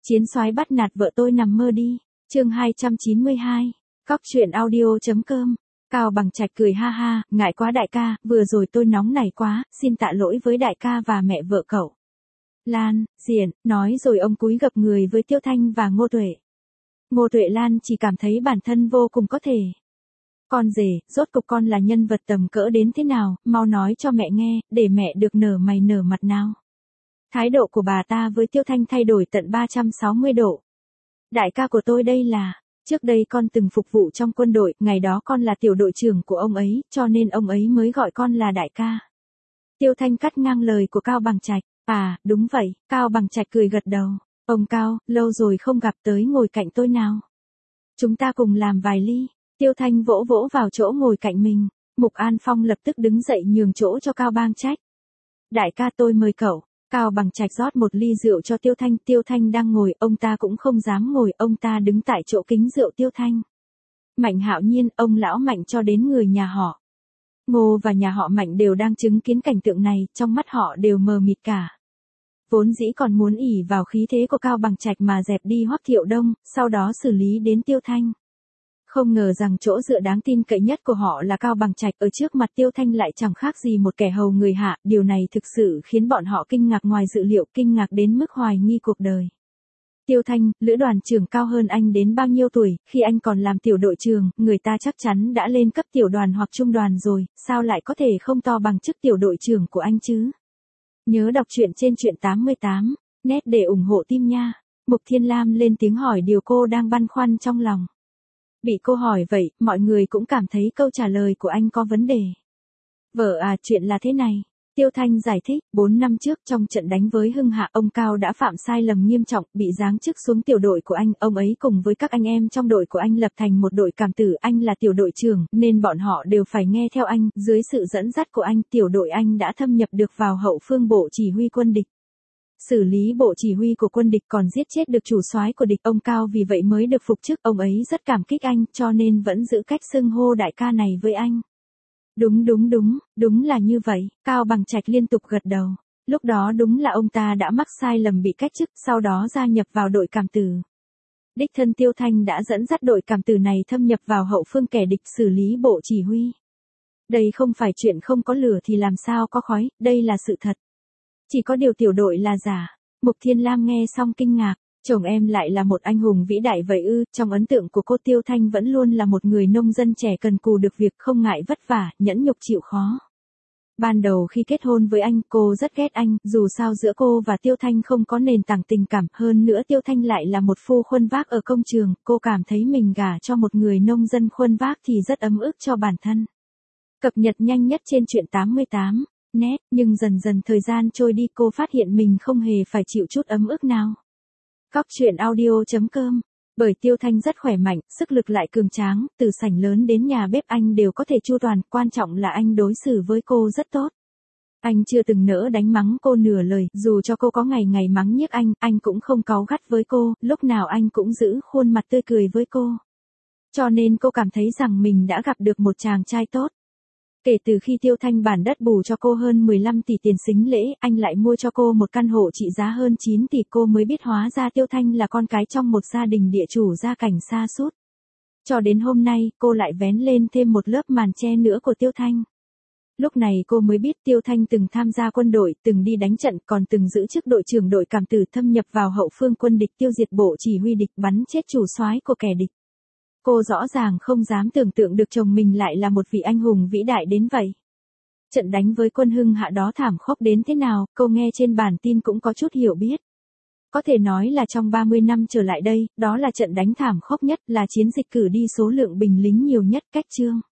Chiến soái bắt nạt vợ tôi nằm mơ đi. Chương 292. Cóc truyện audio.com. Cao Bằng Trạch cười ha ha, ngại quá đại ca, vừa rồi tôi nóng nảy quá, xin tạ lỗi với đại ca và mẹ vợ cậu. Lan, Diện, nói rồi ông cúi gập người với Tiêu Thanh và Ngô Tuệ. Ngô Tuệ Lan chỉ cảm thấy bản thân vô cùng có thể. Con rể, rốt cục con là nhân vật tầm cỡ đến thế nào, mau nói cho mẹ nghe, để mẹ được nở mày nở mặt nào. Thái độ của bà ta với Tiêu Thanh thay đổi tận 360 độ. Đại ca của tôi đây là, trước đây con từng phục vụ trong quân đội, ngày đó con là tiểu đội trưởng của ông ấy, cho nên ông ấy mới gọi con là đại ca. Tiêu Thanh cắt ngang lời của Cao Bằng Trạch. À, đúng vậy, Cao Bằng Trạch cười gật đầu. Ông Cao, lâu rồi không gặp, tới ngồi cạnh tôi nào. Chúng ta cùng làm vài ly. Tiêu Thanh vỗ vỗ vào chỗ ngồi cạnh mình. Mục An Phong lập tức đứng dậy nhường chỗ cho Cao Bằng Trạch. Đại ca tôi mời cậu. Cao Bằng Trạch rót một ly rượu cho Tiêu Thanh. Tiêu Thanh đang ngồi, ông ta cũng không dám ngồi, ông ta đứng tại chỗ kính rượu Tiêu Thanh. Mạnh Hạo Nhiên, ông lão Mạnh cho đến người nhà họ Ngô và nhà họ Mạnh đều đang chứng kiến cảnh tượng này, trong mắt họ đều mờ mịt cả. Vốn dĩ còn muốn ỷ vào khí thế của Cao Bằng Trạch mà dẹp đi Hoắc Thiệu Đông, sau đó xử lý đến Tiêu Thanh. Không ngờ rằng chỗ dựa đáng tin cậy nhất của họ là Cao Bằng Trạch, ở trước mặt Tiêu Thanh lại chẳng khác gì một kẻ hầu người hạ, điều này thực sự khiến bọn họ kinh ngạc ngoài dự liệu, kinh ngạc đến mức hoài nghi cuộc đời. Tiêu Thanh, lữ đoàn trưởng cao hơn anh đến bao nhiêu tuổi, khi anh còn làm tiểu đội trưởng, người ta chắc chắn đã lên cấp tiểu đoàn hoặc trung đoàn rồi, sao lại có thể không to bằng chức tiểu đội trưởng của anh chứ? Nhớ đọc truyện trên truyện 88, net để ủng hộ team nha. Mục Thiên Lam lên tiếng hỏi điều cô đang băn khoăn trong lòng. Bị cô hỏi vậy, mọi người cũng cảm thấy câu trả lời của anh có vấn đề. Vợ à, chuyện là thế này. Tiêu Thanh giải thích, 4 năm trước trong trận đánh với Hưng Hạ, ông Cao đã phạm sai lầm nghiêm trọng, bị giáng chức xuống tiểu đội của anh, ông ấy cùng với các anh em trong đội của anh lập thành một đội cảm tử, anh là tiểu đội trưởng, nên bọn họ đều phải nghe theo anh, dưới sự dẫn dắt của anh, tiểu đội anh đã thâm nhập được vào hậu phương bộ chỉ huy quân địch. Xử lý bộ chỉ huy của quân địch, còn giết chết được chủ soái của địch, ông Cao vì vậy mới được phục chức, ông ấy rất cảm kích anh, cho nên vẫn giữ cách xưng hô đại ca này với anh. Đúng là như vậy, Cao Bằng Trạch liên tục gật đầu. Lúc đó đúng là ông ta đã mắc sai lầm bị cách chức, sau đó gia nhập vào đội cảm tử. Đích thân Tiêu Thanh đã dẫn dắt đội cảm tử này thâm nhập vào hậu phương kẻ địch, xử lý bộ chỉ huy. Đây không phải chuyện không có lửa thì làm sao có khói, đây là sự thật. Chỉ có điều tiểu đội là giả. Mục Thiên Lam nghe xong kinh ngạc. Chồng em lại là một anh hùng vĩ đại vậy ư? Trong ấn tượng của cô, Tiêu Thanh vẫn luôn là một người nông dân trẻ cần cù được việc, không ngại vất vả, nhẫn nhục chịu khó. Ban đầu khi kết hôn với anh, cô rất ghét anh, dù sao giữa cô và Tiêu Thanh không có nền tảng tình cảm, hơn nữa Tiêu Thanh lại là một phu khuân vác ở công trường, cô cảm thấy mình gả cho một người nông dân khuân vác thì rất ấm ức cho bản thân. Cập nhật nhanh nhất trên truyện 88, net, nhưng dần dần thời gian trôi đi, cô phát hiện mình không hề phải chịu chút ấm ức nào. Cóc truyện audio.com. Bởi Tiêu Thanh rất khỏe mạnh, sức lực lại cường tráng, từ sảnh lớn đến nhà bếp anh đều có thể chu toàn, quan trọng là anh đối xử với cô rất tốt. Anh chưa từng nỡ đánh mắng cô nửa lời, dù cho cô có ngày ngày mắng nhiếc anh cũng không cáu gắt với cô, lúc nào anh cũng giữ khuôn mặt tươi cười với cô. Cho nên cô cảm thấy rằng mình đã gặp được một chàng trai tốt. Kể từ khi Tiêu Thanh bản đất bù cho cô hơn 15 tỷ tiền sính lễ, anh lại mua cho cô một căn hộ trị giá hơn 9 tỷ, cô mới biết hóa ra Tiêu Thanh là con cái trong một gia đình địa chủ gia cảnh sa sút. Cho đến hôm nay, cô lại vén lên thêm một lớp màn che nữa của Tiêu Thanh. Lúc này cô mới biết Tiêu Thanh từng tham gia quân đội, từng đi đánh trận, còn từng giữ chức đội trưởng đội cảm tử, thâm nhập vào hậu phương quân địch, tiêu diệt bộ chỉ huy địch, bắn chết chủ soái của kẻ địch. Cô rõ ràng không dám tưởng tượng được chồng mình lại là một vị anh hùng vĩ đại đến vậy. Trận đánh với quân Hưng Hạ đó thảm khốc đến thế nào, cô nghe trên bản tin cũng có chút hiểu biết. Có thể nói là trong 30 năm trở lại đây, đó là trận đánh thảm khốc nhất, là chiến dịch cử đi số lượng binh lính nhiều nhất cách chương.